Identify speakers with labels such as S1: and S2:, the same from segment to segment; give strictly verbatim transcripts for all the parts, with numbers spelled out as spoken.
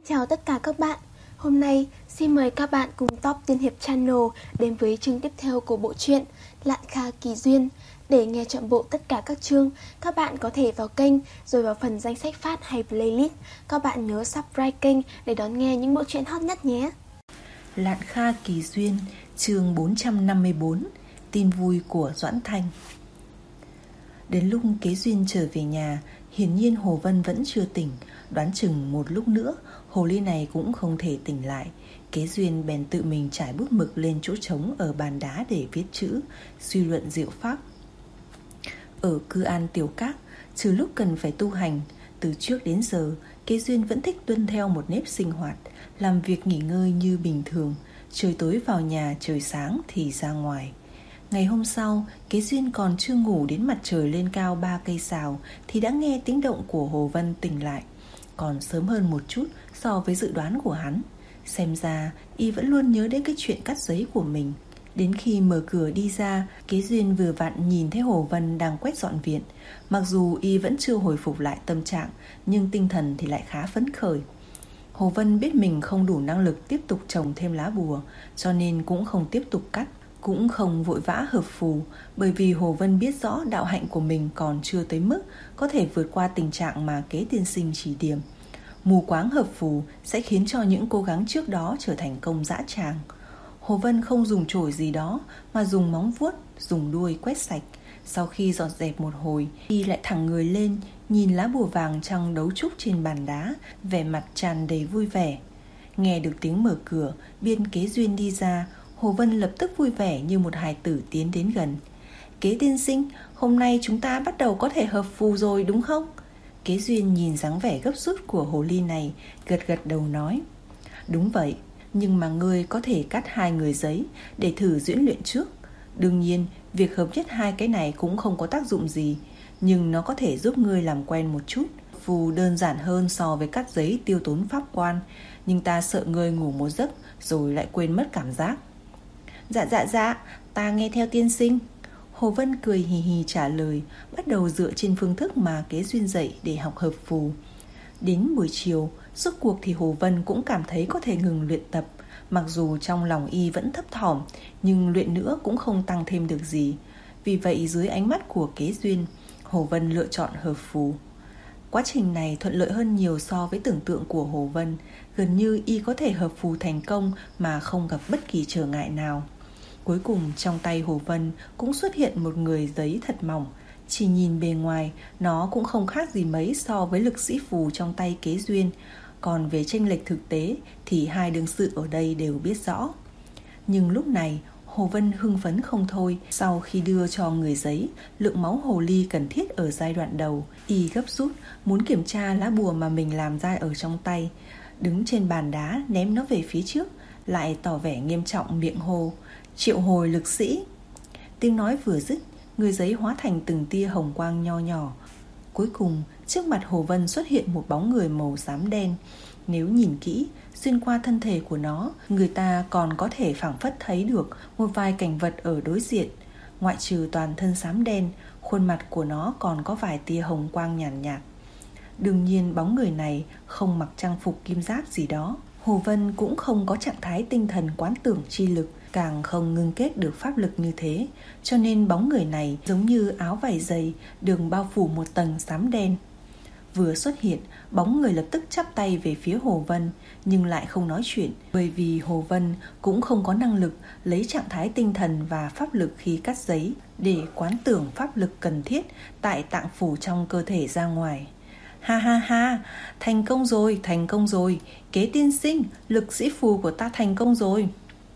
S1: Chào tất cả các bạn. Hôm nay xin mời các bạn cùng Top Tiên Hiệp Channel đến với chương tiếp theo của bộ truyện Lạn Kha Kỳ Duyên. Để nghe trọn bộ tất cả các chương, các bạn có thể vào kênh rồi vào phần danh sách phát hay playlist. Các bạn nhớ subscribe kênh để đón nghe những bộ truyện hot nhất nhé.
S2: Lạn Kha Kỳ Duyên, chương bốn trăm năm mươi bốn. Tin vui của Doãn Thanh. Đến lúc Kế Duyên trở về nhà, hiển nhiên Hồ Vân vẫn chưa tỉnh. Đoán chừng một lúc nữa hồ ly này cũng không thể tỉnh lại. Kế Duyên bèn tự mình trải bút mực lên chỗ trống ở bàn đá để viết chữ, suy luận diệu pháp. Ở Cư An Tiểu Các, trừ lúc cần phải tu hành, từ trước đến giờ Kế Duyên vẫn thích tuân theo một nếp sinh hoạt, làm việc nghỉ ngơi như bình thường. Trời tối vào nhà, trời sáng thì ra ngoài. Ngày hôm sau, Kế Duyên còn chưa ngủ đến mặt trời lên cao ba cây sào thì đã nghe tiếng động của Hồ Vân tỉnh lại, còn sớm hơn một chút so với dự đoán của hắn. Xem ra y vẫn luôn nhớ đến cái chuyện cắt giấy của mình. Đến khi mở cửa đi ra, Kế Duyên vừa vặn nhìn thấy Hồ Vân đang quét dọn viện. Mặc dù y vẫn chưa hồi phục lại tâm trạng, nhưng tinh thần thì lại khá phấn khởi. Hồ Vân biết mình không đủ năng lực tiếp tục trồng thêm lá bùa, cho nên cũng không tiếp tục cắt, cũng không vội vã hợp phù, bởi vì Hồ Vân biết rõ đạo hạnh của mình còn chưa tới mức có thể vượt qua tình trạng mà Kế tiên sinh chỉ điểm. Mù quáng hợp phù sẽ khiến cho những cố gắng trước đó trở thành công dã tràng. Hồ Vân không dùng chổi gì đó mà dùng móng vuốt, dùng đuôi quét sạch. Sau khi dọn dẹp một hồi, y lại thẳng người lên, nhìn lá bùa vàng trong đấu trúc trên bàn đá, vẻ mặt tràn đầy vui vẻ. Nghe được tiếng mở cửa, biên Kế Duyên đi ra, Hồ Vân lập tức vui vẻ như một hài tử tiến đến gần. Kế tiên sinh, hôm nay chúng ta bắt đầu có thể hợp phù rồi đúng không? Kế Duyên nhìn dáng vẻ gấp rút của hồ ly này, gật gật đầu nói. Đúng vậy, nhưng mà ngươi có thể cắt hai người giấy để thử diễn luyện trước. Đương nhiên, việc hợp nhất hai cái này cũng không có tác dụng gì, nhưng nó có thể giúp ngươi làm quen một chút. Phù đơn giản hơn so với cắt giấy tiêu tốn pháp quan, nhưng ta sợ ngươi ngủ một giấc rồi lại quên mất cảm giác. Dạ dạ dạ, ta nghe theo tiên sinh. Hồ Vân cười hì hì trả lời, bắt đầu dựa trên phương thức mà Kế Duyên dạy để học hợp phù. Đến buổi chiều, rốt cuộc thì Hồ Vân cũng cảm thấy có thể ngừng luyện tập. Mặc dù trong lòng y vẫn thấp thỏm, nhưng luyện nữa cũng không tăng thêm được gì. Vì vậy dưới ánh mắt của Kế Duyên, Hồ Vân lựa chọn hợp phù. Quá trình này thuận lợi hơn nhiều so với tưởng tượng của Hồ Vân. Gần như y có thể hợp phù thành công mà không gặp bất kỳ trở ngại nào. Cuối cùng trong tay Hồ Vân cũng xuất hiện một người giấy thật mỏng. Chỉ nhìn bề ngoài, nó cũng không khác gì mấy so với lực sĩ phù trong tay Kế Duyên. Còn về chênh lệch thực tế thì hai đương sự ở đây đều biết rõ. Nhưng lúc này Hồ Vân hưng phấn không thôi. Sau khi đưa cho người giấy lượng máu hồ ly cần thiết ở giai đoạn đầu, y gấp rút muốn kiểm tra lá bùa mà mình làm ra ở trong tay. Đứng trên bàn đá ném nó về phía trước, lại tỏ vẻ nghiêm trọng miệng hô: Triệu hồi lực sĩ. Tiếng nói vừa dứt, người giấy hóa thành từng tia hồng quang nho nhỏ. Cuối cùng trước mặt Hồ Vân xuất hiện một bóng người màu xám đen. Nếu nhìn kỹ, xuyên qua thân thể của nó, người ta còn có thể phảng phất thấy được một vài cảnh vật ở đối diện. Ngoại trừ toàn thân xám đen, khuôn mặt của nó còn có vài tia hồng quang nhàn nhạt, nhạt. Đương nhiên bóng người này không mặc trang phục kim giáp gì đó. Hồ Vân cũng không có trạng thái tinh thần quán tưởng chi lực, càng không ngưng kết được pháp lực như thế, cho nên bóng người này giống như áo vải dày đường bao phủ một tầng xám đen. Vừa xuất hiện, bóng người lập tức chắp tay về phía Hồ Vân, nhưng lại không nói chuyện, bởi vì Hồ Vân cũng không có năng lực lấy trạng thái tinh thần và pháp lực khi cắt giấy để quán tưởng pháp lực cần thiết tại tạng phủ trong cơ thể ra ngoài. Ha ha ha, thành công rồi, thành công rồi, Kế tiên sinh, lực sĩ phù của ta thành công rồi.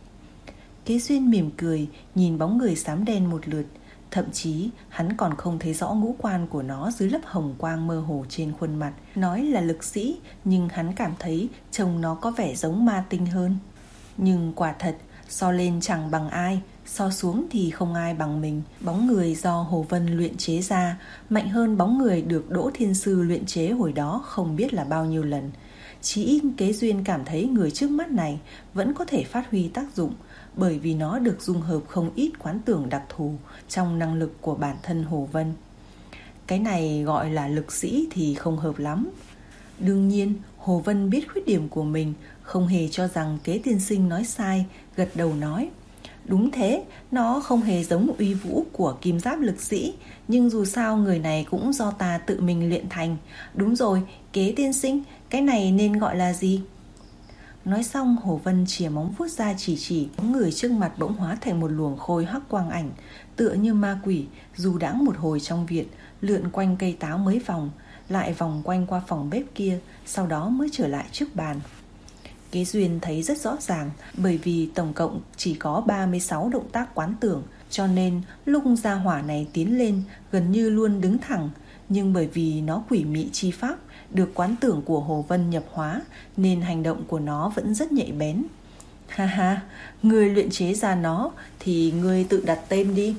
S2: Kế Duyên mỉm cười nhìn bóng người xám đen một lượt. Thậm chí hắn còn không thấy rõ ngũ quan của nó dưới lớp hồng quang mơ hồ trên khuôn mặt. Nói là lực sĩ, nhưng hắn cảm thấy trông nó có vẻ giống ma tinh hơn. Nhưng quả thật, so lên chẳng bằng ai, so xuống thì không ai bằng mình. Bóng người do Hồ Vân luyện chế ra mạnh hơn bóng người được Đỗ Thiên Sư luyện chế hồi đó không biết là bao nhiêu lần. Chỉ ít Kế Duyên cảm thấy người trước mắt này vẫn có thể phát huy tác dụng, bởi vì nó được dung hợp không ít quán tưởng đặc thù trong năng lực của bản thân Hồ Vân. Cái này gọi là lực sĩ thì không hợp lắm. Đương nhiên Hồ Vân biết khuyết điểm của mình, không hề cho rằng Kế tiên sinh nói sai, gật đầu nói: đúng thế, nó không hề giống uy vũ của kim giáp lực sĩ, nhưng dù sao người này cũng do ta tự mình luyện thành. Đúng rồi, Kế tiên sinh, cái này nên gọi là gì? Nói xong, Hồ Vân chìa móng vuốt ra chỉ chỉ, người trước mặt bỗng hóa thành một luồng khôi hắc quang ảnh, tựa như ma quỷ, du đãng một hồi trong viện, lượn quanh cây táo mấy vòng, lại vòng quanh qua phòng bếp kia, sau đó mới trở lại trước bàn. Kế Duyên thấy rất rõ ràng, bởi vì tổng cộng chỉ có ba mươi sáu động tác quán tưởng, cho nên lúc gia hỏa này tiến lên gần như luôn đứng thẳng, nhưng bởi vì nó quỷ mị chi pháp được quán tưởng của Hồ Vân nhập hóa, nên hành động của nó vẫn rất nhạy bén. Ha ha, người luyện chế ra nó thì người tự đặt tên đi.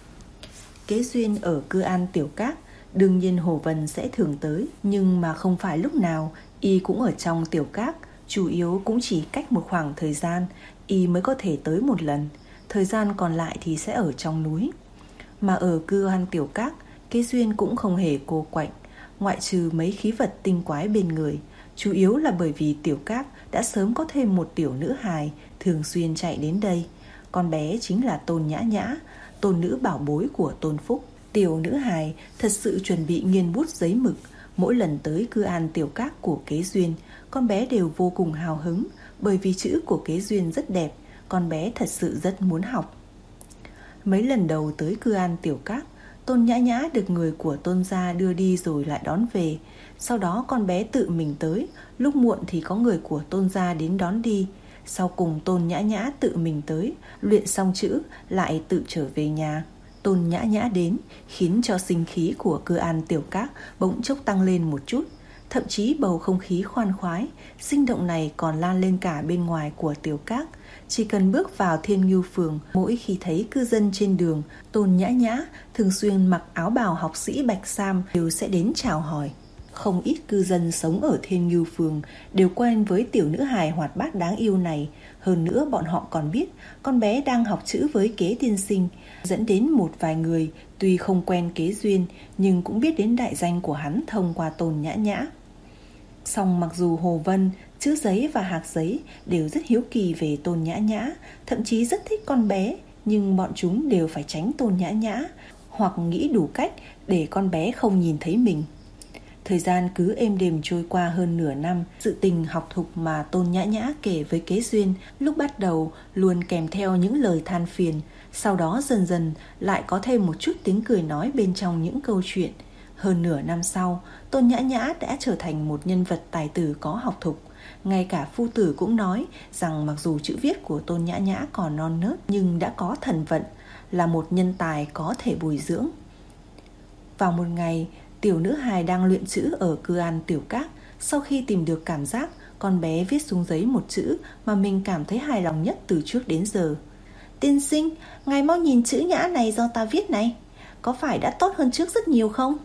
S2: Kế Duyên ở Cư An Tiểu Các, đương nhiên Hồ Vân sẽ thường tới, nhưng mà không phải lúc nào y cũng ở trong Tiểu Các, chủ yếu cũng chỉ cách một khoảng thời gian y mới có thể tới một lần, thời gian còn lại thì sẽ ở trong núi. Mà ở Cư An Tiểu Các, Kế Duyên cũng không hề cô quạnh, ngoại trừ mấy khí vật tinh quái bên người, chủ yếu là bởi vì Tiểu Các đã sớm có thêm một tiểu nữ hài thường xuyên chạy đến đây. Con bé chính là Tôn Nhã Nhã, tôn nữ bảo bối của Tôn Phúc. Tiểu nữ hài thật sự chuẩn bị nghiên bút giấy mực, mỗi lần tới Cư An Tiểu Các của Kế Duyên, con bé đều vô cùng hào hứng, bởi vì chữ của Kế Duyên rất đẹp, con bé thật sự rất muốn học. Mấy lần đầu tới Cư An Tiểu Các, Tôn Nhã Nhã được người của Tôn gia đưa đi rồi lại đón về. Sau đó con bé tự mình tới, lúc muộn thì có người của Tôn gia đến đón đi. Sau cùng Tôn Nhã Nhã tự mình tới, luyện xong chữ lại tự trở về nhà. Tôn Nhã Nhã đến khiến cho sinh khí của Cư An Tiểu Các bỗng chốc tăng lên một chút. Thậm chí bầu không khí khoan khoái, sinh động này còn lan lên cả bên ngoài của Tiểu Các. Chỉ cần bước vào Thiên Ngưu Phường, mỗi khi thấy cư dân trên đường, Tôn Nhã Nhã thường xuyên mặc áo bào học sĩ bạch sam đều sẽ đến chào hỏi. Không ít cư dân sống ở Thiên Ngưu Phường đều quen với tiểu nữ hài hoạt bát đáng yêu này. Hơn nữa bọn họ còn biết con bé đang học chữ với Kế tiên sinh, dẫn đến một vài người tuy không quen Kế Duyên nhưng cũng biết đến đại danh của hắn thông qua Tôn Nhã Nhã. Song mặc dù Hồ Vân, chữ giấy và hạc giấy đều rất hiếu kỳ về Tôn Nhã Nhã, thậm chí rất thích con bé, nhưng bọn chúng đều phải tránh Tôn Nhã Nhã, hoặc nghĩ đủ cách để con bé không nhìn thấy mình. Thời gian cứ êm đềm trôi qua hơn nửa năm, sự tình học thục mà Tôn Nhã Nhã kể với Kế Duyên lúc bắt đầu luôn kèm theo những lời than phiền, sau đó dần dần lại có thêm một chút tiếng cười nói bên trong những câu chuyện. Hơn nửa năm sau, Tôn Nhã Nhã đã trở thành một nhân vật tài tử có học thục. Ngay cả phu tử cũng nói rằng mặc dù chữ viết của Tôn Nhã Nhã còn non nớt nhưng đã có thần vận, là một nhân tài có thể bồi dưỡng. Vào một ngày, tiểu nữ hài đang luyện chữ ở Cư An Tiểu Các. Sau khi tìm được cảm giác, con bé viết xuống giấy một chữ mà mình cảm thấy hài lòng nhất từ trước đến giờ. Tiên sinh, ngài mau nhìn chữ Nhã này do ta viết này, có phải đã tốt hơn trước rất nhiều không?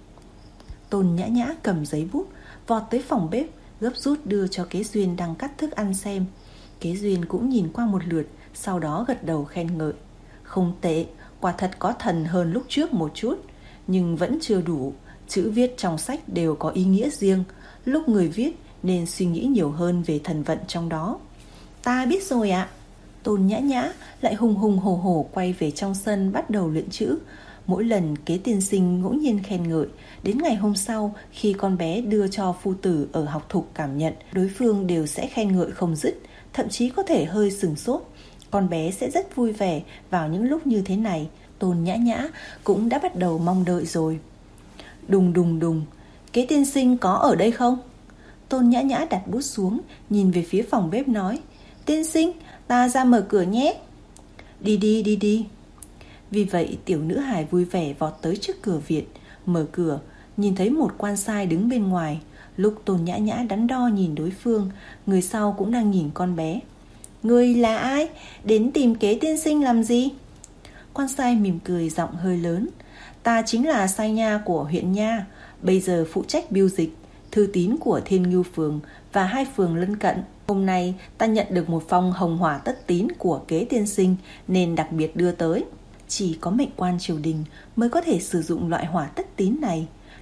S2: Tôn Nhã Nhã cầm giấy bút, vọt tới phòng bếp, gấp rút đưa cho Kế Duyên đang cắt thức ăn xem. Kế Duyên cũng nhìn qua một lượt, sau đó gật đầu khen ngợi. Không tệ, quả thật có thần hơn lúc trước một chút, nhưng vẫn chưa đủ. Chữ viết trong sách đều có ý nghĩa riêng, lúc người viết nên suy nghĩ nhiều hơn về thần vận trong đó. Ta biết rồi ạ. Tôn Nhã Nhã lại hùng hùng hổ hổ quay về trong sân bắt đầu luyện chữ. Mỗi lần Kế tiên sinh ngẫu nhiên khen ngợi, đến ngày hôm sau khi con bé đưa cho phu tử ở học thục cảm nhận, đối phương đều sẽ khen ngợi không dứt, thậm chí có thể hơi sừng sốt. Con bé sẽ rất vui vẻ vào những lúc như thế này. Tôn Nhã Nhã cũng đã bắt đầu mong đợi rồi. Đùng đùng đùng, Kế tiên sinh có ở đây không? Tôn Nhã Nhã đặt bút xuống, nhìn về phía phòng bếp nói. Tiên sinh, ta ra mở cửa nhé. Đi đi đi đi. Vì vậy tiểu nữ hài vui vẻ vọt tới trước cửa viện, mở cửa, nhìn thấy một quan sai đứng bên ngoài. Lúc Tôn Nhã Nhã đắn đo nhìn đối phương, người sau cũng đang nhìn con bé. Người là ai? Đến tìm Kế tiên sinh làm gì? Quan sai mỉm cười giọng hơi lớn. Ta chính là sai nha của huyện nha, bây giờ phụ trách biêu dịch, thư tín của Thiên Ngưu Phường và hai phường lân cận. Hôm nay ta nhận được một phong hồng hỏa tất tín của Kế tiên sinh nên đặc biệt đưa tới. Chỉ có mệnh quan triều đình mới có thể sử dụng loại hỏa tất tín này.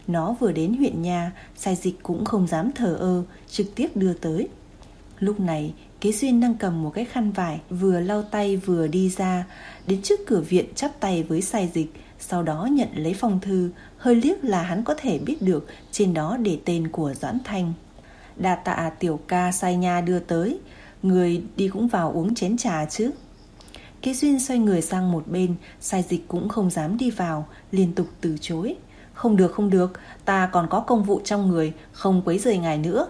S2: Nó vừa đến huyện nhà, Sai Dịch cũng không dám thờ ơ, trực tiếp đưa tới. Lúc này Kế Duyên đang cầm một cái khăn vải, vừa lau tay vừa đi ra, đến trước cửa viện chắp tay với Sai Dịch, sau đó nhận lấy phong thư. Hơi liếc là hắn có thể biết được trên đó để tên của Doãn Thanh. Đa tạ tiểu ca Sai Nha đưa tới, người đi cũng vào uống chén trà chứ. Kế Duyên xoay người sang một bên, Sai Dịch cũng không dám đi vào, liên tục từ chối. Không được không được, ta còn có công vụ trong người, không quấy rầy ngài nữa.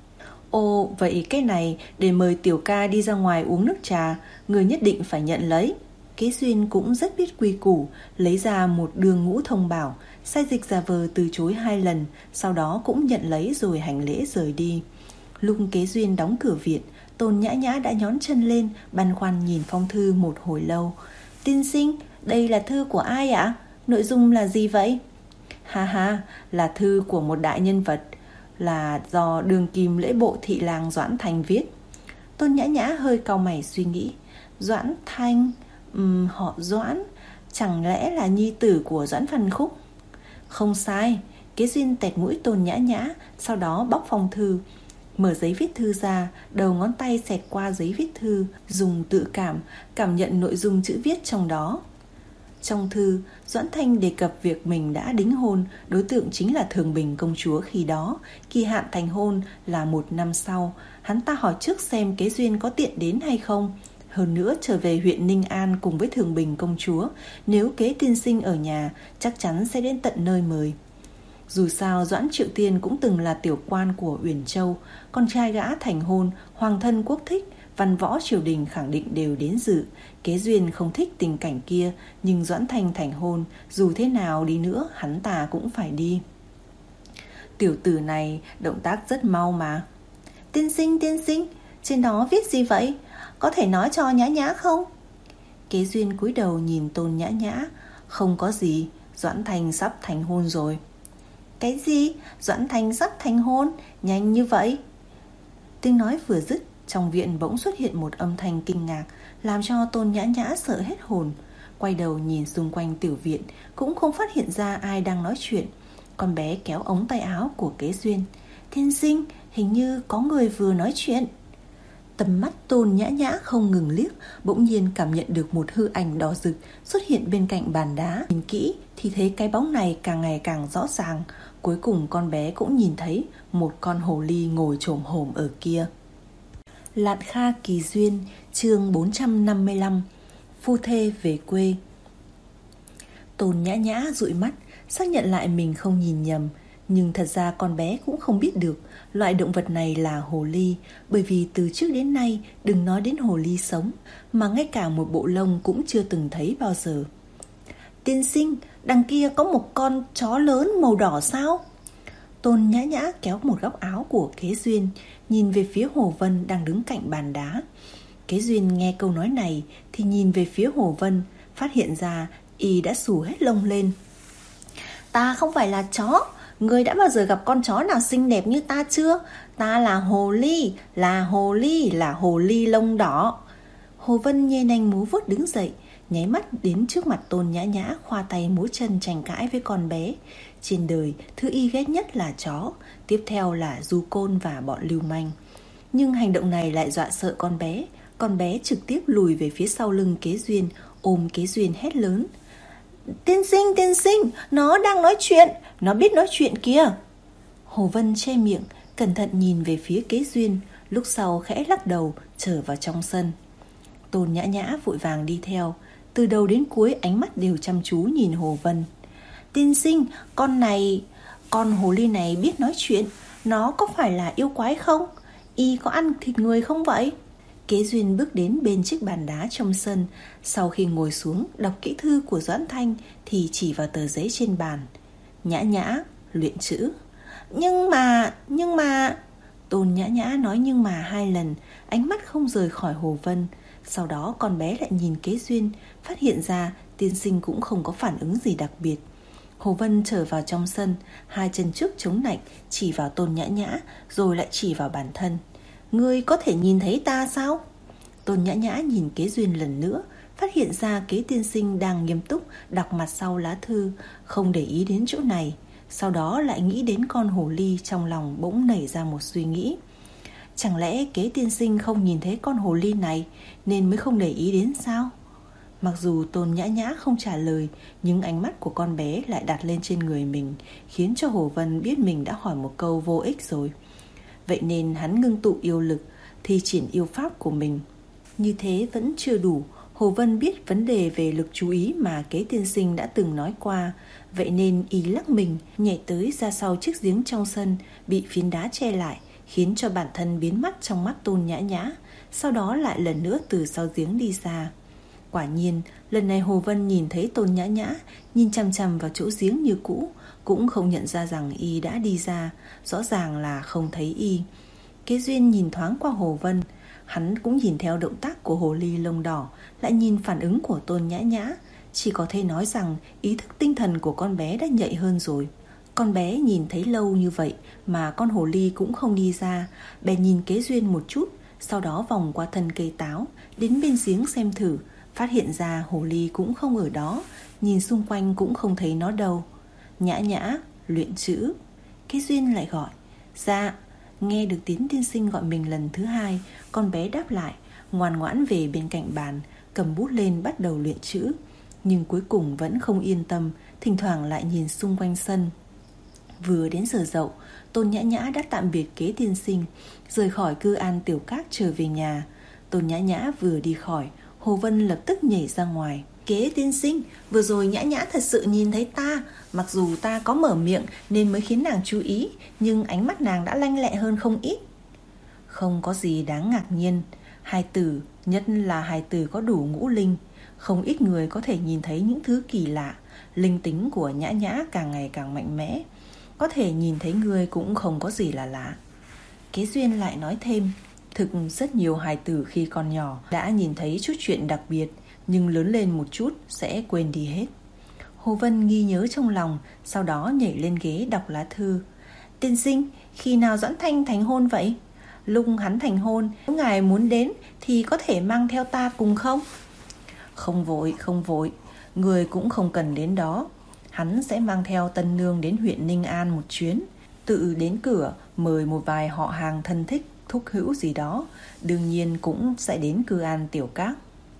S2: Ồ, vậy cái này để mời tiểu ca đi ra ngoài uống nước trà, người nhất định phải nhận lấy. Kế Duyên cũng rất biết quy củ, lấy ra một đường ngũ thông bảo. Sai Dịch giả vờ từ chối hai lần, sau đó cũng nhận lấy rồi hành lễ rời đi. Lúc Kế Duyên đóng cửa viện, Tôn Nhã Nhã đã nhón chân lên, băn khoăn nhìn phong thư một hồi lâu. Tiên sinh, đây là thư của ai ạ? Nội dung là gì vậy? Ha ha, là thư của một đại nhân vật, là do đường kim lễ bộ thị lang Doãn Thanh viết. Tôn Nhã Nhã hơi cau mày suy nghĩ. Doãn Thanh, uhm, họ Doãn, chẳng lẽ là nhi tử của Doãn Văn Khúc? Không sai. Kế Duyên tẹt mũi Tôn Nhã Nhã, sau đó bóc phong thư, mở giấy viết thư ra, đầu ngón tay xẹt qua giấy viết thư, dùng tự cảm cảm nhận nội dung chữ viết trong đó. Trong thư, Doãn Thanh đề cập việc mình đã đính hôn, đối tượng chính là Thường Bình công chúa khi đó, kỳ hạn thành hôn là một năm sau. Hắn ta hỏi trước xem Kế Duyên có tiện đến hay không. Hơn nữa trở về huyện Ninh An cùng với Thường Bình công chúa, nếu Kế tiên sinh ở nhà, chắc chắn sẽ đến tận nơi mời. Dù sao Doãn Triệu Tiên cũng từng là tiểu quan của Uyển Châu, con trai gã thành hôn, hoàng thân quốc thích, văn võ triều đình khẳng định đều đến dự. Kế Duyên không thích tình cảnh kia, nhưng Doãn Thanh thành hôn, dù thế nào đi nữa hắn ta cũng phải đi. Tiểu tử này động tác rất mau mà. Tiên sinh, tiên sinh, trên đó viết gì vậy? Có thể nói cho Nhã Nhã không? Kế Duyên cúi đầu nhìn Tôn Nhã Nhã. Không có gì, Doãn Thanh sắp thành hôn rồi. Cái gì? Doãn Thanh sắp thành hôn? Nhanh như vậy? Tiếng nói vừa dứt, trong viện bỗng xuất hiện một âm thanh kinh ngạc, làm cho Tôn Nhã Nhã sợ hết hồn. Quay đầu nhìn xung quanh tiểu viện, cũng không phát hiện ra ai đang nói chuyện. Con bé kéo ống tay áo của Kế Duyên. Tiên sinh, hình như có người vừa nói chuyện. Tầm mắt Tôn Nhã Nhã không ngừng liếc, bỗng nhiên cảm nhận được một hư ảnh đỏ rực xuất hiện bên cạnh bàn đá. Nhìn kỹ thì thấy cái bóng này càng ngày càng rõ ràng. Cuối cùng con bé cũng nhìn thấy một con hồ ly ngồi chồm hổm ở kia. Lạn Kha Kỳ Duyên, chương bốn trăm năm mươi lăm. Phu thê về quê. Tôn Nhã Nhã dụi mắt, xác nhận lại mình không nhìn nhầm. Nhưng thật ra con bé cũng không biết được loại động vật này là hồ ly, bởi vì từ trước đến nay đừng nói đến hồ ly sống, mà ngay cả một bộ lông cũng chưa từng thấy bao giờ. Tiên sinh, đằng kia có một con chó lớn màu đỏ sao? Tôn Nhã Nhã kéo một góc áo của Kế Duyên, nhìn về phía Hồ Vân đang đứng cạnh bàn đá. Kế Duyên nghe câu nói này thì nhìn về phía Hồ Vân, phát hiện ra y đã xù hết lông lên. Ta không phải là chó. Ngươi đã bao giờ gặp con chó nào xinh đẹp như ta chưa? Ta là hồ ly, là hồ ly, là hồ ly lông đỏ. Hồ Vân nhê nanh múa vuốt đứng dậy, nháy mắt đến trước mặt Tôn Nhã Nhã, khoa tay múa chân tranh cãi với con bé. Trên đời, thứ y ghét nhất là chó, tiếp theo là du côn và bọn lưu manh. Nhưng hành động này lại dọa sợ con bé. Con bé trực tiếp lùi về phía sau lưng Kế Duyên, ôm Kế Duyên hét lớn. Tiên sinh, tiên sinh, nó đang nói chuyện, nó biết nói chuyện kìa. Hồ Vân che miệng, cẩn thận nhìn về phía Kế Duyên, lúc sau khẽ lắc đầu, trở vào trong sân. Tôn Nhã Nhã vội vàng đi theo, từ đầu đến cuối ánh mắt đều chăm chú nhìn Hồ Vân. Tiên sinh, con này, con hồ ly này biết nói chuyện, nó có phải là yêu quái không? Y có ăn thịt người không vậy? Kế Duyên bước đến bên chiếc bàn đá trong sân, sau khi ngồi xuống đọc kỹ thư của Doãn Thanh thì chỉ vào tờ giấy trên bàn. Nhã Nhã, luyện chữ. Nhưng mà, nhưng mà... Tôn Nhã Nhã nói nhưng mà hai lần, ánh mắt không rời khỏi Hồ Vân. Sau đó con bé lại nhìn Kế Duyên, phát hiện ra tiên sinh cũng không có phản ứng gì đặc biệt. Hồ Vân trở vào trong sân, hai chân trước chống nạnh, chỉ vào Tôn Nhã Nhã, rồi lại chỉ vào bản thân. Ngươi có thể nhìn thấy ta sao? Tôn Nhã Nhã nhìn Kế Duyên lần nữa, phát hiện ra Kế tiên sinh đang nghiêm túc đọc mặt sau lá thư, không để ý đến chỗ này. Sau đó lại nghĩ đến con hồ ly, trong lòng bỗng nảy ra một suy nghĩ. Chẳng lẽ Kế tiên sinh không nhìn thấy con hồ ly này nên mới không để ý đến sao? Mặc dù Tôn Nhã Nhã không trả lời, nhưng ánh mắt của con bé lại đặt lên trên người mình, khiến cho Hồ Vân biết mình đã hỏi một câu vô ích rồi. Vậy nên hắn ngưng tụ yêu lực, thi triển yêu pháp của mình. Như thế vẫn chưa đủ. Hồ Vân biết vấn đề về lực chú ý mà Kế tiên sinh đã từng nói qua. Vậy nên y lắc mình, nhảy tới ra sau chiếc giếng trong sân, bị phiến đá che lại, khiến cho bản thân biến mất trong mắt Tôn Nhã Nhã. Sau đó lại lần nữa từ sau giếng đi ra. Quả nhiên, lần này Hồ Vân nhìn thấy Tôn Nhã Nhã nhìn chằm chằm vào chỗ giếng như cũ, cũng không nhận ra rằng y đã đi ra, rõ ràng là không thấy y. Kế Duyên nhìn thoáng qua Hồ Vân, hắn cũng nhìn theo động tác của hồ ly lông đỏ, lại nhìn phản ứng của Tôn Nhã Nhã, chỉ có thể nói rằng ý thức tinh thần của con bé đã nhạy hơn rồi. Con bé nhìn thấy lâu như vậy mà con hồ ly cũng không đi ra, bèn nhìn Kế Duyên một chút, sau đó vòng qua thân cây táo, đến bên giếng xem thử, phát hiện ra hồ ly cũng không ở đó, nhìn xung quanh cũng không thấy nó đâu. Nhã Nhã, luyện chữ. Kế Duyên lại gọi. Dạ. Nghe được tiếng tiên sinh gọi mình lần thứ hai, con bé đáp lại, ngoan ngoãn về bên cạnh bàn, cầm bút lên bắt đầu luyện chữ. Nhưng cuối cùng vẫn không yên tâm, thỉnh thoảng lại nhìn xung quanh sân. Vừa đến giờ dậu, Tôn Nhã Nhã đã tạm biệt Kế tiên sinh, rời khỏi Cư An Tiểu Các trở về nhà. Tôn Nhã Nhã vừa đi khỏi, Hồ Vân lập tức nhảy ra ngoài. Kế tiên sinh, vừa rồi Nhã Nhã thật sự nhìn thấy ta. Mặc dù ta có mở miệng nên mới khiến nàng chú ý, nhưng ánh mắt nàng đã lanh lẹ hơn không ít. Không có gì đáng ngạc nhiên. Hài tử, nhất là hài tử có đủ ngũ linh, không ít người có thể nhìn thấy những thứ kỳ lạ. Linh tính của Nhã Nhã càng ngày càng mạnh mẽ, có thể nhìn thấy người cũng không có gì là lạ. Kế Duyên lại nói thêm, thực rất nhiều hài tử khi còn nhỏ đã nhìn thấy chút chuyện đặc biệt, nhưng lớn lên một chút sẽ quên đi hết. Hồ Vân ghi nhớ trong lòng, sau đó nhảy lên ghế đọc lá thư. Tiên sinh, khi nào Doãn Thanh thành hôn vậy? Lúc hắn thành hôn, nếu ngài muốn đến thì có thể mang theo ta cùng không? Không vội, không vội, người cũng không cần đến đó. Hắn sẽ mang theo tân nương đến huyện Ninh An một chuyến, tự đến cửa mời một vài họ hàng thân thích, thúc hữu gì đó, đương nhiên cũng sẽ đến Cư An Tiểu Các.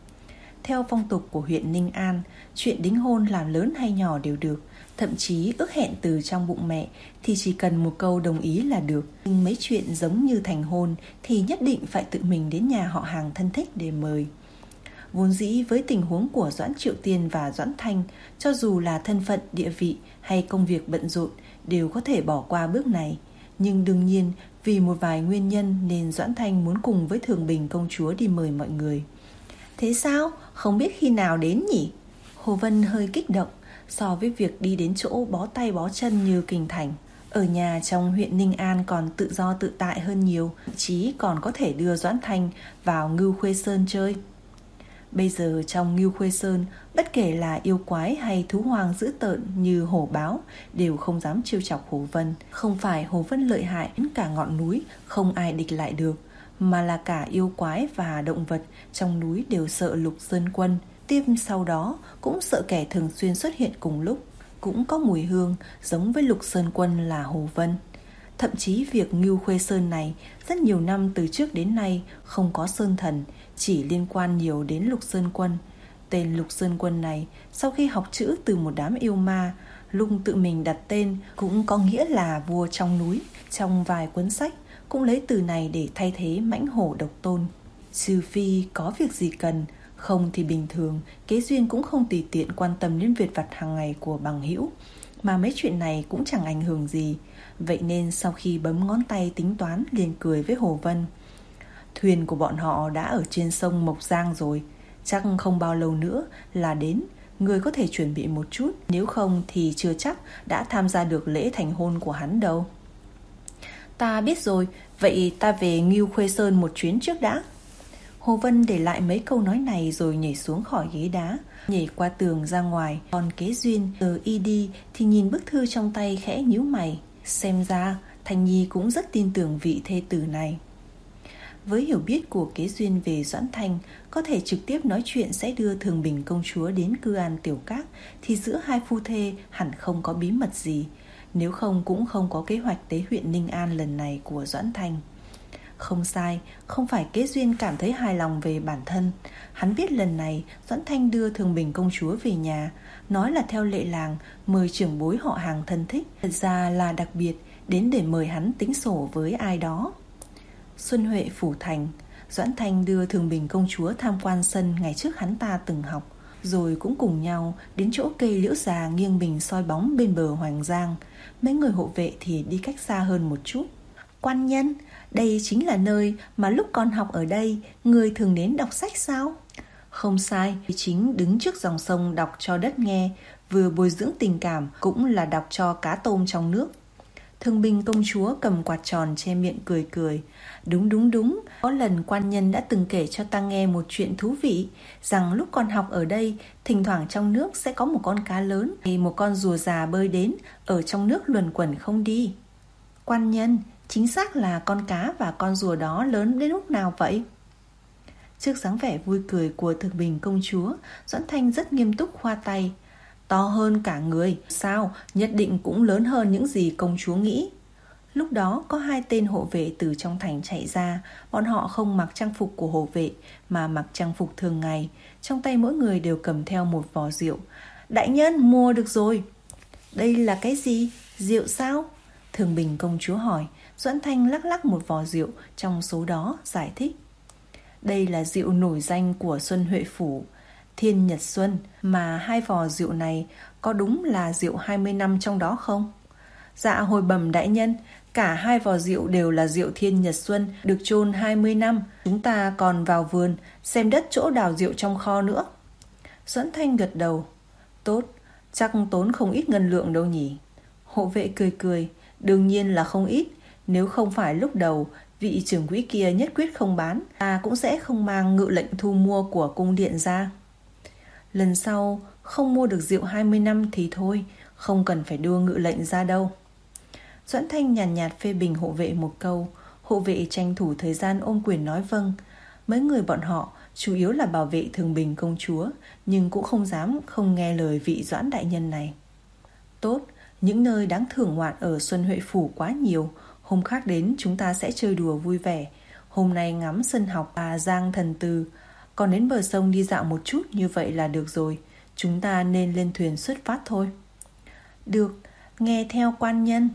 S2: Theo phong tục của huyện Ninh An, chuyện đính hôn làm lớn hay nhỏ đều được, thậm chí ước hẹn từ trong bụng mẹ thì chỉ cần một câu đồng ý là được. Nhưng mấy chuyện giống như thành hôn thì nhất định phải tự mình đến nhà họ hàng thân thích để mời. Vốn dĩ với tình huống của Doãn Triệu Tiên và Doãn Thanh, cho dù là thân phận, địa vị hay công việc bận rộn đều có thể bỏ qua bước này. Nhưng đương nhiên vì một vài nguyên nhân nên Doãn Thanh muốn cùng với Thường Bình công chúa đi mời mọi người. Thế sao? Không biết khi nào đến nhỉ? Hồ Vân hơi kích động so với việc đi đến chỗ bó tay bó chân như Kinh Thành. Ở nhà trong huyện Ninh An còn tự do tự tại hơn nhiều, thậm chí còn có thể đưa Doãn Thanh vào Ngưu Khuê Sơn chơi. Bây giờ trong Ngưu Khuê Sơn, bất kể là yêu quái hay thú hoang dữ tợn như hổ báo đều không dám trêu chọc Hồ Vân. Không phải Hồ Vân lợi hại đến cả ngọn núi không ai địch lại được, mà là cả yêu quái và động vật trong núi đều sợ Lục Sơn Quân. Tiếp sau đó cũng sợ kẻ thường xuyên xuất hiện cùng lúc, cũng có mùi hương giống với Lục Sơn Quân là Hồ Vân. Thậm chí việc Ngưu Khuê Sơn này rất nhiều năm từ trước đến nay không có sơn thần, chỉ liên quan nhiều đến Lục Sơn Quân. Tên Lục Sơn Quân này sau khi học chữ từ một đám yêu ma, lúc tự mình đặt tên cũng có nghĩa là vua trong núi. Trong vài cuốn sách cũng lấy từ này để thay thế mãnh hổ độc tôn. Trừ phi có việc gì cần, không thì bình thường Kế Duyên cũng không tùy tiện quan tâm đến việc vặt hàng ngày của bằng hữu, mà mấy chuyện này cũng chẳng ảnh hưởng gì. Vậy nên sau khi bấm ngón tay tính toán liền cười với Hồ Vân. Thuyền của bọn họ đã ở trên sông Mộc Giang rồi, chắc không bao lâu nữa là đến. Người có thể chuẩn bị một chút, nếu không thì chưa chắc đã tham gia được lễ thành hôn của hắn đâu. Ta biết rồi, vậy ta về Ngưu Khuê Sơn một chuyến trước đã. Hồ Vân để lại mấy câu nói này rồi nhảy xuống khỏi ghế đá, nhảy qua tường ra ngoài. Còn Kế Duyên giờ y đi thì nhìn bức thư trong tay khẽ nhíu mày. Xem ra Thanh Nhi cũng rất tin tưởng vị thê tử này. Với hiểu biết của Kế Duyên về Doãn Thanh, có thể trực tiếp nói chuyện sẽ đưa Thường Bình công chúa đến Cư An Tiểu Các, thì giữa hai phu thê hẳn không có bí mật gì. nếu không cũng không có kế hoạch tới huyện Ninh An lần này của Doãn Thanh. Không sai, không phải Kế Duyên cảm thấy hài lòng về bản thân. Hắn biết lần này Doãn Thanh đưa Thường Bình công chúa về nhà, nói là theo lệ làng mời trưởng bối họ hàng thân thích, thật ra là đặc biệt đến để mời hắn tính sổ với ai đó. Xuân Huệ phủ thành, Doãn Thanh đưa Thường Bình công chúa tham quan sân ngày trước hắn ta từng học, rồi cũng cùng nhau đến chỗ cây liễu già nghiêng mình soi bóng bên bờ Hoành Giang. Mấy người hộ vệ thì đi cách xa hơn một chút. Quan nhân, đây chính là nơi mà lúc con học ở đây người thường đến đọc sách sao? Không sai, chính đứng trước dòng sông đọc cho đất nghe, vừa bồi dưỡng tình cảm cũng là đọc cho cá tôm trong nước. Thường Bình công chúa cầm quạt tròn che miệng cười cười. Đúng đúng đúng, có lần quan nhân đã từng kể cho ta nghe một chuyện thú vị, rằng lúc con học ở đây, thỉnh thoảng trong nước sẽ có một con cá lớn hay một con rùa già bơi đến, ở trong nước luẩn quẩn không đi. Quan nhân, chính xác là con cá và con rùa đó lớn đến lúc nào vậy? Trước dáng vẻ vui cười của Thường Bình công chúa, Doãn Thanh rất nghiêm túc khoa tay. To hơn cả người, sao, nhất định cũng lớn hơn những gì công chúa nghĩ. Lúc đó có hai tên hộ vệ từ trong thành chạy ra. Bọn họ không mặc trang phục của hộ vệ, mà mặc trang phục thường ngày. Trong tay mỗi người đều cầm theo một vò rượu. Đại nhân, mua được rồi. Đây là cái gì? Rượu sao? Thường Bình công chúa hỏi. Doãn Thanh lắc lắc một vò rượu trong số đó, giải thích. Đây là rượu nổi danh của Xuân Huệ phủ, Thiên Nhật Xuân. Mà hai vò rượu này có đúng là rượu hai mươi năm trong đó không? Dạ hồi bẩm đại nhân, cả hai vò rượu đều là rượu Thiên Nhật Xuân, được chôn hai mươi năm. Chúng ta còn vào vườn xem đất chỗ đào rượu trong kho nữa. Doãn Thanh gật đầu. Tốt, chắc tốn không ít ngân lượng đâu nhỉ? Hộ vệ cười cười. Đương nhiên là không ít. Nếu không phải lúc đầu vị trưởng quỹ kia nhất quyết không bán, ta cũng sẽ không mang ngự lệnh thu mua của cung điện ra. Lần sau không mua được rượu hai mươi năm thì thôi, không cần phải đưa ngự lệnh ra đâu. Doãn Thanh nhàn nhạt, nhạt phê bình hộ vệ một câu. Hộ vệ tranh thủ thời gian ôm quyền nói vâng. Mấy người bọn họ chủ yếu là bảo vệ Thường Bình công chúa, nhưng cũng không dám không nghe lời vị Doãn đại nhân này. Tốt, những nơi đáng thưởng ngoạn ở Xuân Huệ phủ quá nhiều. Hôm khác đến chúng ta sẽ chơi đùa vui vẻ. Hôm nay ngắm sân học à Giang Thần Từ, còn đến bờ sông đi dạo một chút, như vậy là được rồi. Chúng ta nên lên thuyền xuất phát thôi. Được, nghe theo quan nhân.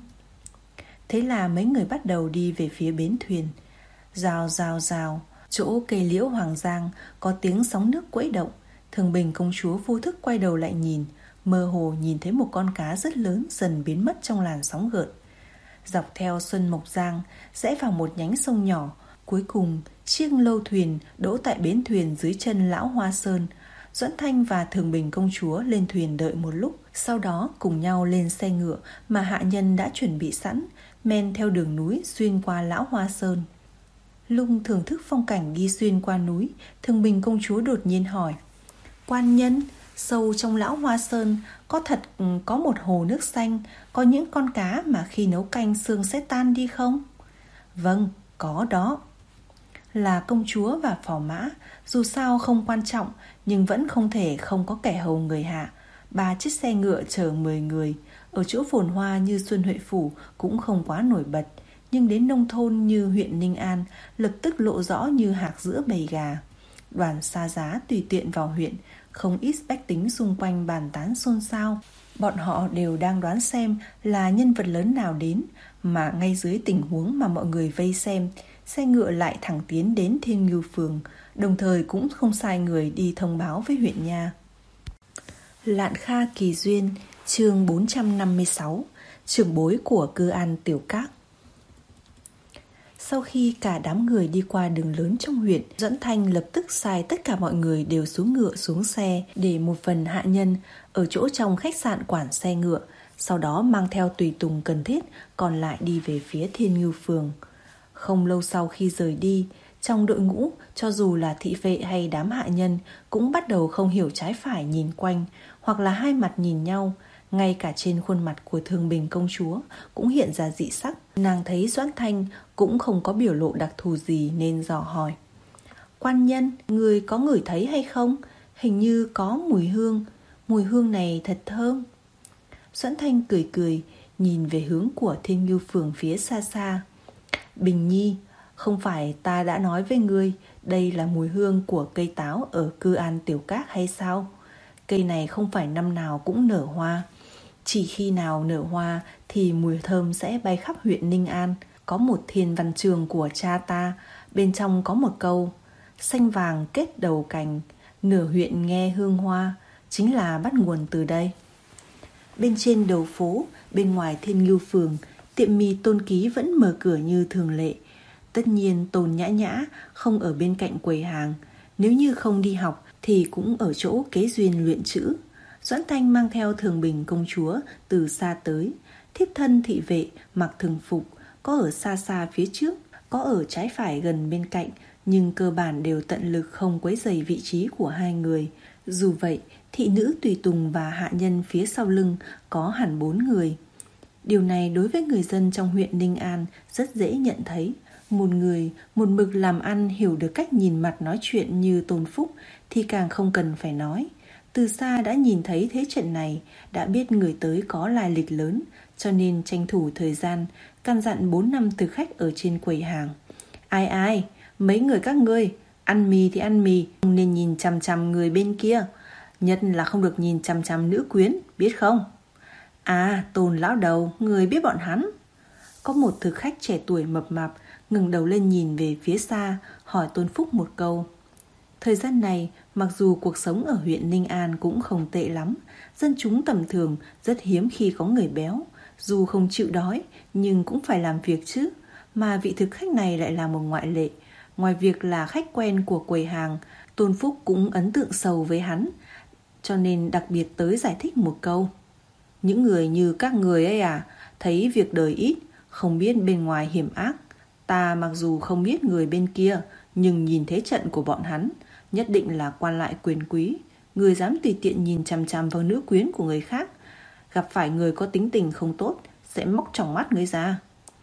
S2: Thế là mấy người bắt đầu đi về phía bến thuyền. Rào rào rào, chỗ cây liễu Hoàng Giang có tiếng sóng nước quẫy động. Thường Bình công chúa vô thức quay đầu lại nhìn, mơ hồ nhìn thấy một con cá rất lớn dần biến mất trong làn sóng gợn. Dọc theo Xuân Mộc Giang rẽ vào một nhánh sông nhỏ. Cuối cùng chiếc lâu thuyền đỗ tại bến thuyền dưới chân lão Hoa Sơn. Doãn Thanh và Thường Bình công chúa lên thuyền đợi một lúc, sau đó cùng nhau lên xe ngựa mà hạ nhân đã chuẩn bị sẵn, men theo đường núi xuyên qua lão Hoa Sơn. Lúc thưởng thức phong cảnh đi xuyên qua núi, Thường Bình công chúa đột nhiên hỏi: Quan nhân, sâu trong lão Hoa Sơn có thật có một hồ nước xanh, có những con cá mà khi nấu canh xương sẽ tan đi không? Vâng, có đó. Là công chúa và phò mã, dù sao không quan trọng, nhưng vẫn không thể không có kẻ hầu người hạ. Ba chiếc xe ngựa chở mười người, ở chỗ phồn hoa như Xuân Huệ phủ cũng không quá nổi bật, nhưng đến nông thôn như huyện Ninh An lập tức lộ rõ như hạc giữa bầy gà. Đoàn xa giá tùy tiện vào huyện, không ít bách tính xung quanh bàn tán xôn xao. Bọn họ đều đang đoán xem là nhân vật lớn nào đến, mà ngay dưới tình huống mà mọi người vây xem, xe ngựa lại thẳng tiến đến Thiên Ngưu phường, đồng thời cũng không sai người đi thông báo với huyện nha. Lạn Kha Kỳ Duyên, chương bốn trăm năm mươi sáu, trưởng bối của Cư An Tiểu Các. Sau khi cả đám người đi qua đường lớn trong huyện, Doãn Thanh lập tức sai tất cả mọi người đều xuống ngựa xuống xe, để một phần hạ nhân ở chỗ trong khách sạn quản xe ngựa, sau đó mang theo tùy tùng cần thiết, còn lại đi về phía Thiên Ngưu phường. Không lâu sau khi rời đi, trong đội ngũ, cho dù là thị vệ hay đám hạ nhân cũng bắt đầu không hiểu trái phải nhìn quanh, hoặc là hai mặt nhìn nhau. Ngay cả trên khuôn mặt của Thường Bình công chúa cũng hiện ra dị sắc. Nàng thấy Doãn Thanh cũng không có biểu lộ đặc thù gì nên dò hỏi: Quan nhân, người có ngửi thấy hay không? Hình như có mùi hương. Mùi hương này thật thơm. Doãn Thanh cười cười, nhìn về hướng của Thiên Ngưu Phường phía xa xa. Bình Nhi, không phải ta đã nói với ngươi đây là mùi hương của cây táo ở Cư An Tiểu Các hay sao? Cây này không phải năm nào cũng nở hoa. Chỉ khi nào nở hoa thì mùi thơm sẽ bay khắp huyện Ninh An. Có một thiên văn trường của cha ta, bên trong có một câu: xanh vàng kết đầu cành, nửa huyện nghe hương hoa, chính là bắt nguồn từ đây. Bên trên đầu phố, bên ngoài Thiên Ngưu Phường, tiệm mì Tôn Ký vẫn mở cửa như thường lệ. Tất nhiên Tôn Nhã Nhã không ở bên cạnh quầy hàng, nếu như không đi học thì cũng ở chỗ kế duyên luyện chữ. Doãn Thanh mang theo Thường Bình công chúa từ xa tới. Thiếp thân thị vệ mặc thường phục, có ở xa xa phía trước, có ở trái phải gần bên cạnh, nhưng cơ bản đều tận lực không quấy rầy vị trí của hai người. Dù vậy, thị nữ tùy tùng và hạ nhân phía sau lưng có hẳn bốn người. Điều này đối với người dân trong huyện Ninh An rất dễ nhận thấy. Một người một mực làm ăn hiểu được cách nhìn mặt nói chuyện như Tôn Phúc thì càng không cần phải nói. Từ xa đã nhìn thấy thế trận này, đã biết người tới có lai lịch lớn, cho nên tranh thủ thời gian căn dặn bốn năm thực khách ở trên quầy hàng. Ai ai, mấy người các ngươi, ăn mì thì ăn mì, không nên nhìn chằm chằm người bên kia, nhất là không được nhìn chằm chằm nữ quyến, biết không? À, Tôn lão đầu, người biết bọn hắn. Có một thực khách trẻ tuổi mập mạp ngẩng đầu lên nhìn về phía xa, hỏi Tôn Phúc một câu. Thời gian này, mặc dù cuộc sống ở huyện Ninh An cũng không tệ lắm, dân chúng tầm thường rất hiếm khi có người béo. Dù không chịu đói, nhưng cũng phải làm việc chứ. Mà vị thực khách này lại là một ngoại lệ. Ngoài việc là khách quen của quầy hàng, Tôn Phúc cũng ấn tượng sâu với hắn, cho nên đặc biệt tới giải thích một câu. Những người như các người ấy à, thấy việc đời ít, không biết bên ngoài hiểm ác. Ta mặc dù không biết người bên kia, nhưng nhìn thế trận của bọn hắn, nhất định là quan lại quyền quý. Người dám tùy tiện nhìn chằm chằm vào nữ quyến của người khác, gặp phải người có tính tình không tốt, sẽ móc tròng mắt người ra.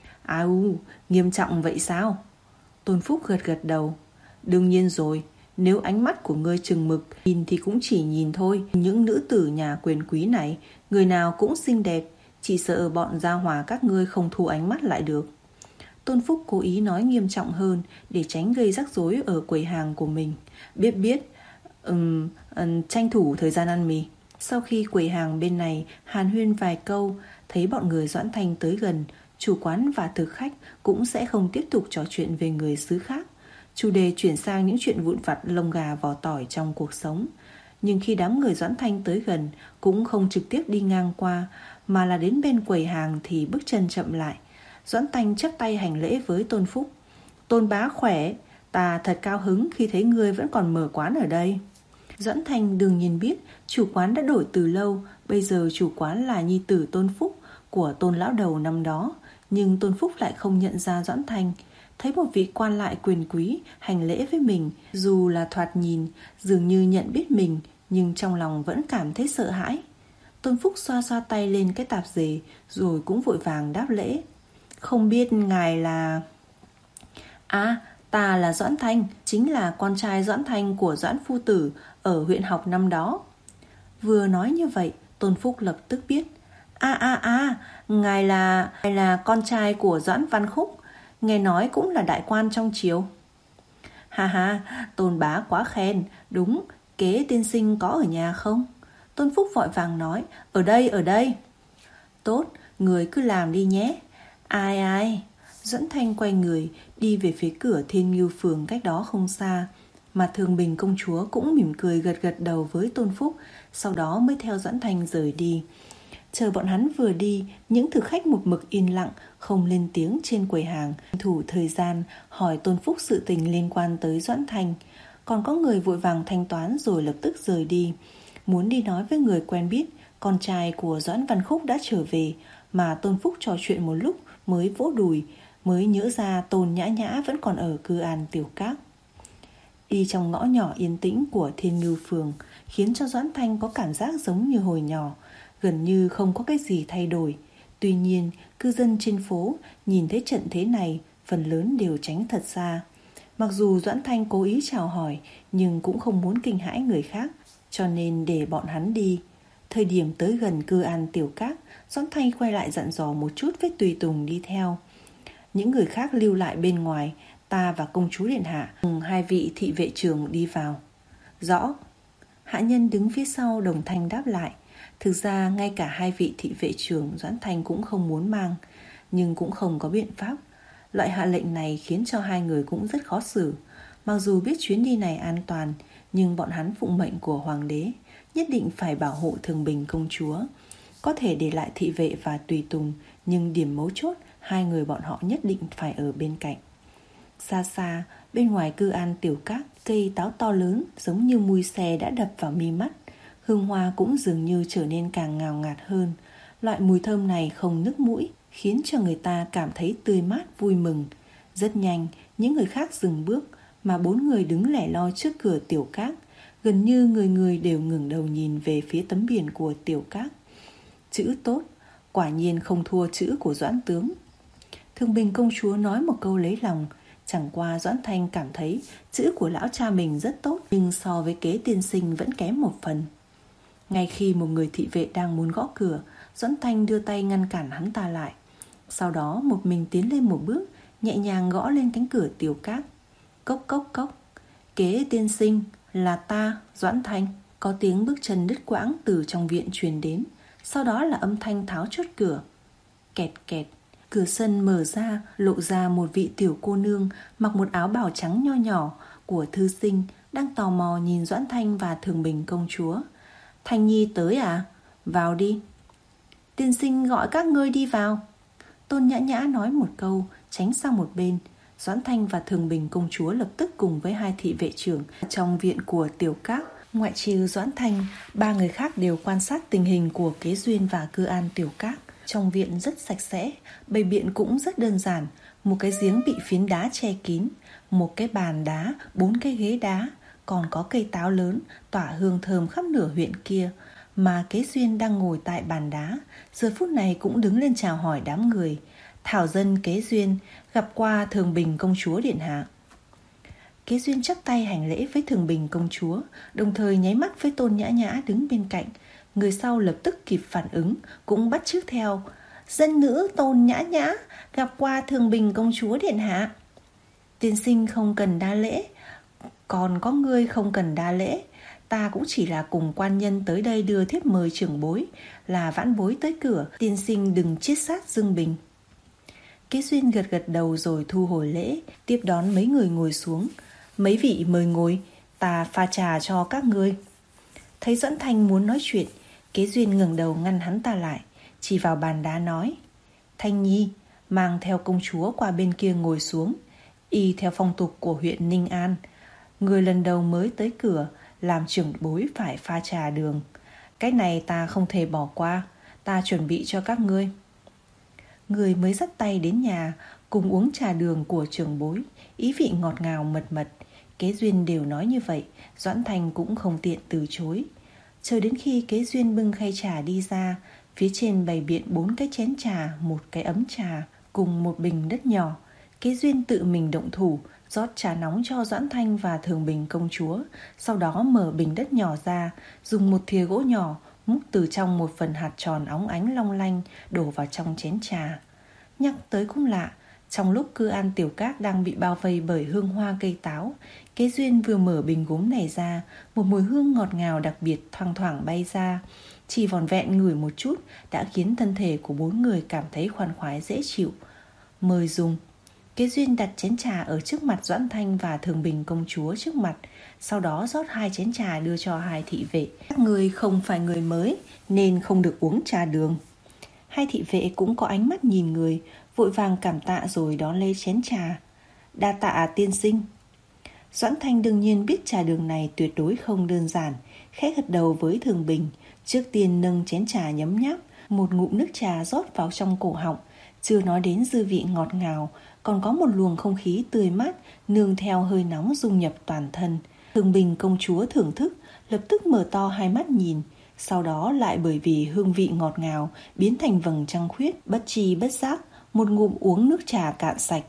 S2: Au, nghiêm trọng vậy sao? Tôn Phúc gật gật đầu. Đương nhiên rồi, nếu ánh mắt của ngươi chừng mực, nhìn thì cũng chỉ nhìn thôi. Những nữ tử nhà quyền quý này, người nào cũng xinh đẹp, chỉ sợ bọn gia hỏa các ngươi không thu ánh mắt lại được. Tôn Phúc cố ý nói nghiêm trọng hơn để tránh gây rắc rối ở quầy hàng của mình. Biết biết, um, um, tranh thủ thời gian ăn mì. Sau khi quầy hàng bên này hàn huyên vài câu, thấy bọn người Doãn Thanh tới gần, chủ quán và thực khách cũng sẽ không tiếp tục trò chuyện về người xứ khác. Chủ đề chuyển sang những chuyện vụn vặt lông gà vỏ tỏi trong cuộc sống. Nhưng khi đám người Doãn Thanh tới gần, cũng không trực tiếp đi ngang qua, mà là đến bên quầy hàng thì bước chân chậm lại. Doãn Thanh chắp tay hành lễ với Tôn Phúc. Tôn bá khỏe, ta thật cao hứng khi thấy ngươi vẫn còn mở quán ở đây. Doãn Thanh đương nhiên biết chủ quán đã đổi từ lâu, bây giờ chủ quán là nhi tử Tôn Phúc của Tôn lão đầu năm đó. Nhưng Tôn Phúc lại không nhận ra Doãn Thanh. Thấy một vị quan lại quyền quý hành lễ với mình, dù là thoạt nhìn dường như nhận biết mình, nhưng trong lòng vẫn cảm thấy sợ hãi. Tôn Phúc xoa xoa tay lên cái tạp dề, rồi cũng vội vàng đáp lễ. Không biết ngài là... À, ta là Doãn Thanh, chính là con trai Doãn Thanh của Doãn phu tử ở huyện học năm đó. Vừa nói như vậy, Tôn Phúc lập tức biết. À à à, ngài là... ngài là con trai của Doãn Văn Khúc, nghe nói cũng là đại quan trong triều. Ha ha, Tôn bá quá khen. Đúng, kế tiên sinh có ở nhà không? Tôn Phúc vội vàng nói. Ở đây, ở đây. Tốt, người cứ làm đi nhé. Ai ai? Doãn Thanh quay người đi về phía cửa Thiên Ngưu Phường cách đó không xa. Mà Thường Bình công chúa cũng mỉm cười gật gật đầu với Tôn Phúc, sau đó mới theo Doãn Thanh rời đi. Chờ bọn hắn vừa đi, những thực khách một mực yên lặng, không lên tiếng trên quầy hàng, thủ thời gian hỏi Tôn Phúc sự tình liên quan tới Doãn Thanh. Còn có người vội vàng thanh toán rồi lập tức rời đi, muốn đi nói với người quen biết con trai của Doãn Văn Khúc đã trở về. Mà Tôn Phúc trò chuyện một lúc mới vỗ đùi, mới nhớ ra Tôn Nhã Nhã vẫn còn ở Cư An Tiểu Các. Đi trong ngõ nhỏ yên tĩnh của Thiên Ngưu Phường khiến cho Doãn Thanh có cảm giác giống như hồi nhỏ, gần như không có cái gì thay đổi. Tuy nhiên, cư dân trên phố nhìn thấy trận thế này, phần lớn đều tránh thật xa. Mặc dù Doãn Thanh cố ý chào hỏi, nhưng cũng không muốn kinh hãi người khác, cho nên để bọn hắn đi. Thời điểm tới gần Cư An Tiểu Các, Doãn Thanh quay lại dặn dò một chút với tùy tùng đi theo. Những người khác lưu lại bên ngoài, ta và công chúa điện hạ cùng hai vị thị vệ trưởng đi vào. Rõ. Hạ nhân đứng phía sau đồng thanh đáp lại. Thực ra ngay cả hai vị thị vệ trưởng Doãn Thanh cũng không muốn mang, nhưng cũng không có biện pháp. Loại hạ lệnh này khiến cho hai người cũng rất khó xử. Mặc dù biết chuyến đi này an toàn, nhưng bọn hắn phụng mệnh của hoàng đế, nhất định phải bảo hộ Thường Bình công chúa. Có thể để lại thị vệ và tùy tùng, nhưng điểm mấu chốt, hai người bọn họ nhất định phải ở bên cạnh. Xa xa, bên ngoài Cư An Tiểu Các, cây táo to lớn giống như mùi xe đã đập vào mi mắt. Hương hoa cũng dường như trở nên càng ngào ngạt hơn. Loại mùi thơm này không nức mũi, khiến cho người ta cảm thấy tươi mát vui mừng. Rất nhanh, những người khác dừng bước, mà bốn người đứng lẻ loi trước cửa Tiểu Các. Gần như người người đều ngẩng đầu nhìn về phía tấm biển của Tiểu Các. Chữ tốt, quả nhiên không thua chữ của Doãn tướng. Thường Bình công chúa nói một câu lấy lòng. Chẳng qua Doãn Thanh cảm thấy chữ của lão cha mình rất tốt, nhưng so với Kế tiên sinh vẫn kém một phần. Ngay khi một người thị vệ đang muốn gõ cửa, Doãn Thanh đưa tay ngăn cản hắn ta lại. Sau đó một mình tiến lên một bước, nhẹ nhàng gõ lên cánh cửa Tiểu Các. Cốc cốc cốc. Kế tiên sinh, là ta, Doãn Thanh. Có tiếng bước chân đứt quãng từ trong viện truyền đến. Sau đó là âm thanh tháo chốt cửa. Kẹt kẹt. Cửa sân mở ra, lộ ra một vị tiểu cô nương mặc một áo bào trắng nho nhỏ của thư sinh, đang tò mò nhìn Doãn Thanh và Thường Bình công chúa. Thanh Nhi tới à? Vào đi. Tiên sinh gọi các ngươi đi vào. Tôn Nhã Nhã nói một câu, tránh sang một bên. Doãn Thanh và Thường Bình công chúa lập tức cùng với hai thị vệ trưởng trong viện của Tiểu Các. Ngoại trừ Doãn Thanh, ba người khác đều quan sát tình hình của Kế Duyên và Cư An Tiểu Các. Trong viện rất sạch sẽ, bày biện cũng rất đơn giản. Một cái giếng bị phiến đá che kín, một cái bàn đá, bốn cái ghế đá, còn có cây táo lớn tỏa hương thơm khắp nửa huyện kia. Mà Kế Duyên đang ngồi tại bàn đá, giờ phút này cũng đứng lên chào hỏi đám người. Thảo dân Kế Duyên, gặp qua Thường Bình công chúa điện hạ. Kế Duyên chắp tay hành lễ với Thường Bình công chúa, đồng thời nháy mắt với Tôn Nhã Nhã đứng bên cạnh. Người sau lập tức kịp phản ứng, cũng bắt chước theo. Dân nữ Tôn Nhã Nhã, gặp qua Thường Bình công chúa điện hạ. Tiên sinh không cần đa lễ, còn có ngươi không cần đa lễ. Ta cũng chỉ là cùng quan nhân tới đây đưa thiếp mời trưởng bối, là vãn bối tới cửa, tiên sinh đừng chiết sát Dương Bình. Kế Duyên gật gật đầu rồi thu hồi lễ, tiếp đón mấy người ngồi xuống. Mấy vị mời ngồi, ta pha trà cho các ngươi. Thấy Doãn Thanh muốn nói chuyện, Kế Duyên ngẩng đầu ngăn hắn ta lại, chỉ vào bàn đá nói: Thanh Nhi, mang theo công chúa qua bên kia ngồi xuống. Y theo phong tục của huyện Ninh An, người lần đầu mới tới cửa, làm trưởng bối phải pha trà đường. Cái này ta không thể bỏ qua, ta chuẩn bị cho các ngươi. Người mới dắt tay đến nhà, cùng uống trà đường của trưởng bối, ý vị ngọt ngào mật mật. Kế Duyên đều nói như vậy, Doãn Thanh cũng không tiện từ chối. Chờ đến khi Kế Duyên bưng khay trà đi ra, phía trên bày biện bốn cái chén trà, một cái ấm trà, cùng một bình đất nhỏ. Kế Duyên tự mình động thủ, rót trà nóng cho Doãn Thanh và Thường Bình công chúa. Sau đó mở bình đất nhỏ ra, dùng một thìa gỗ nhỏ múc từ trong một phần hạt tròn óng ánh long lanh đổ vào trong chén trà. Nhắc tới cũng lạ, trong lúc Cư An Tiểu Các đang bị bao vây bởi hương hoa cây táo, Kế Duyên vừa mở bình gốm này ra, một mùi hương ngọt ngào đặc biệt thoang thoảng bay ra. Chỉ vỏn vẹn ngửi một chút đã khiến thân thể của bốn người cảm thấy khoan khoái dễ chịu. Mời dùng. Kế Duyên đặt chén trà ở trước mặt Doãn Thanh và Thường Bình công chúa trước mặt, sau đó rót hai chén trà đưa cho hai thị vệ. Các người không phải người mới nên không được uống trà đường. Hai thị vệ cũng có ánh mắt nhìn người, vội vàng cảm tạ rồi đón lấy chén trà. Đa tạ tiên sinh. Doãn Thanh đương nhiên biết trà đường này tuyệt đối không đơn giản, khẽ gật đầu với Thường Bình, trước tiên nâng chén trà nhấm nháp, một ngụm nước trà rót vào trong cổ họng. Chưa nói đến dư vị ngọt ngào, còn có một luồng không khí tươi mát nương theo hơi nóng dung nhập toàn thân. Thường Bình công chúa thưởng thức, lập tức mở to hai mắt nhìn, sau đó lại bởi vì hương vị ngọt ngào biến thành vầng trăng khuyết, bất tri bất giác một ngụm uống nước trà cạn sạch.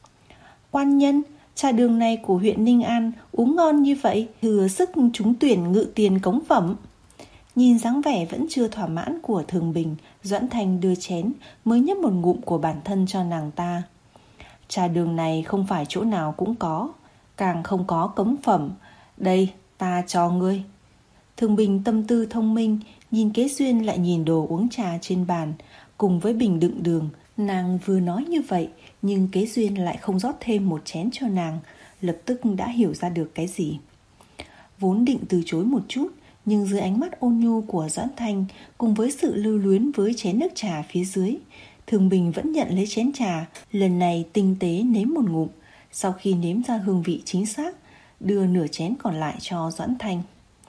S2: Quan nhân, trà đường này của huyện Ninh An uống ngon như vậy, thừa sức trúng tuyển ngự tiền cống phẩm. Nhìn dáng vẻ vẫn chưa thỏa mãn của Thường Bình, Doãn Thanh đưa chén mới nhấp một ngụm của bản thân cho nàng ta. Trà đường này không phải chỗ nào cũng có, càng không có cống phẩm. Đây, ta cho ngươi. Thường Bình tâm tư thông minh, nhìn Kế Duyên lại nhìn đồ uống trà trên bàn cùng với bình đựng đường. Nàng vừa nói như vậy, nhưng Kế Duyên lại không rót thêm một chén cho nàng, lập tức đã hiểu ra được cái gì. Vốn định từ chối một chút, nhưng dưới ánh mắt ôn nhu của Doãn Thanh cùng với sự lưu luyến với chén nước trà phía dưới, Thường Bình vẫn nhận lấy chén trà, lần này tinh tế nếm một ngụm. Sau khi nếm ra hương vị chính xác, đưa nửa chén còn lại cho Doãn Thanh.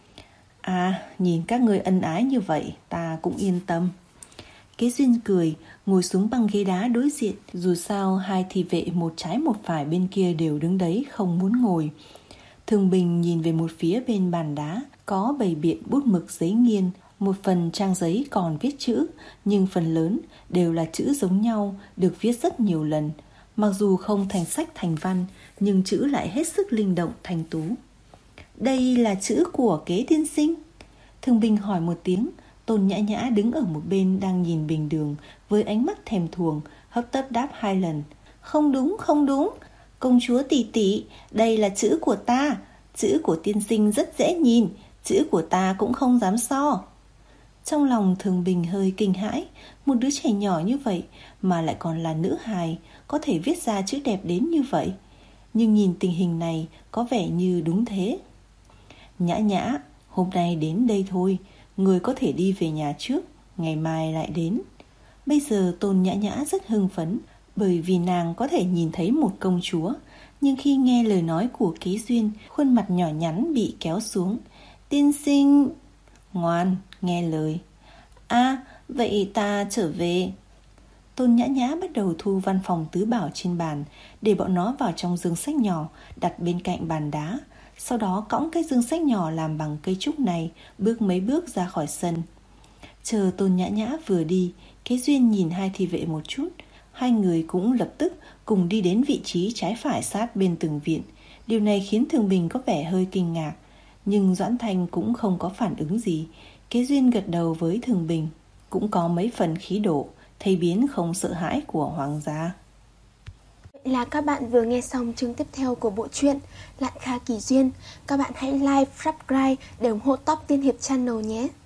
S2: À, nhìn các ngươi ân ái như vậy, ta cũng yên tâm. Kế Duyên cười, ngồi xuống băng ghế đá đối diện. Dù sao hai thị vệ một trái một phải bên kia đều đứng đấy không muốn ngồi. Thường Bình nhìn về một phía bên bàn đá, có bày biện bút mực giấy nghiên. Một phần trang giấy còn viết chữ, nhưng phần lớn đều là chữ giống nhau, được viết rất nhiều lần. Mặc dù không thành sách thành văn, nhưng chữ lại hết sức linh động thanh tú. Đây là chữ của Kế tiên sinh? Thường Bình hỏi một tiếng. Tôn Nhã Nhã đứng ở một bên đang nhìn bình đường với ánh mắt thèm thuồng, hấp tấp đáp hai lần. Không đúng, không đúng. Công chúa tỷ tỷ, đây là chữ của ta. Chữ của tiên sinh rất dễ nhìn, chữ của ta cũng không dám so. Trong lòng Thường Bình hơi kinh hãi, một đứa trẻ nhỏ như vậy mà lại còn là nữ hài, có thể viết ra chữ đẹp đến như vậy. Nhưng nhìn tình hình này có vẻ như đúng thế. Nhã Nhã, hôm nay đến đây thôi, người có thể đi về nhà trước, ngày mai lại đến. Bây giờ Tôn Nhã Nhã rất hưng phấn, bởi vì nàng có thể nhìn thấy một công chúa. Nhưng khi nghe lời nói của Kế Duyên, khuôn mặt nhỏ nhắn bị kéo xuống. Tiên sinh... Ngoan, nghe lời. À, vậy ta trở về. Tôn Nhã Nhã bắt đầu thu văn phòng tứ bảo trên bàn, để bọn nó vào trong dương sách nhỏ đặt bên cạnh bàn đá. Sau đó cõng cái dương sách nhỏ làm bằng cây trúc này, bước mấy bước ra khỏi sân. Chờ Tôn Nhã Nhã vừa đi, Kế Duyên nhìn hai thị vệ một chút. Hai người cũng lập tức cùng đi đến vị trí trái phải sát bên tường viện. Điều này khiến Thường Bình có vẻ hơi kinh ngạc, nhưng Doãn Thanh cũng không có phản ứng gì. Kế Duyên gật đầu với Thường Bình, cũng có mấy phần khí độ, thấy biến không sợ hãi của hoàng gia.
S1: Vậy là các bạn vừa nghe xong chương tiếp theo của bộ truyện Lạn Kha Kỳ Duyên. Các bạn hãy like, subscribe để ủng hộ Top Tiên Hiệp Channel nhé.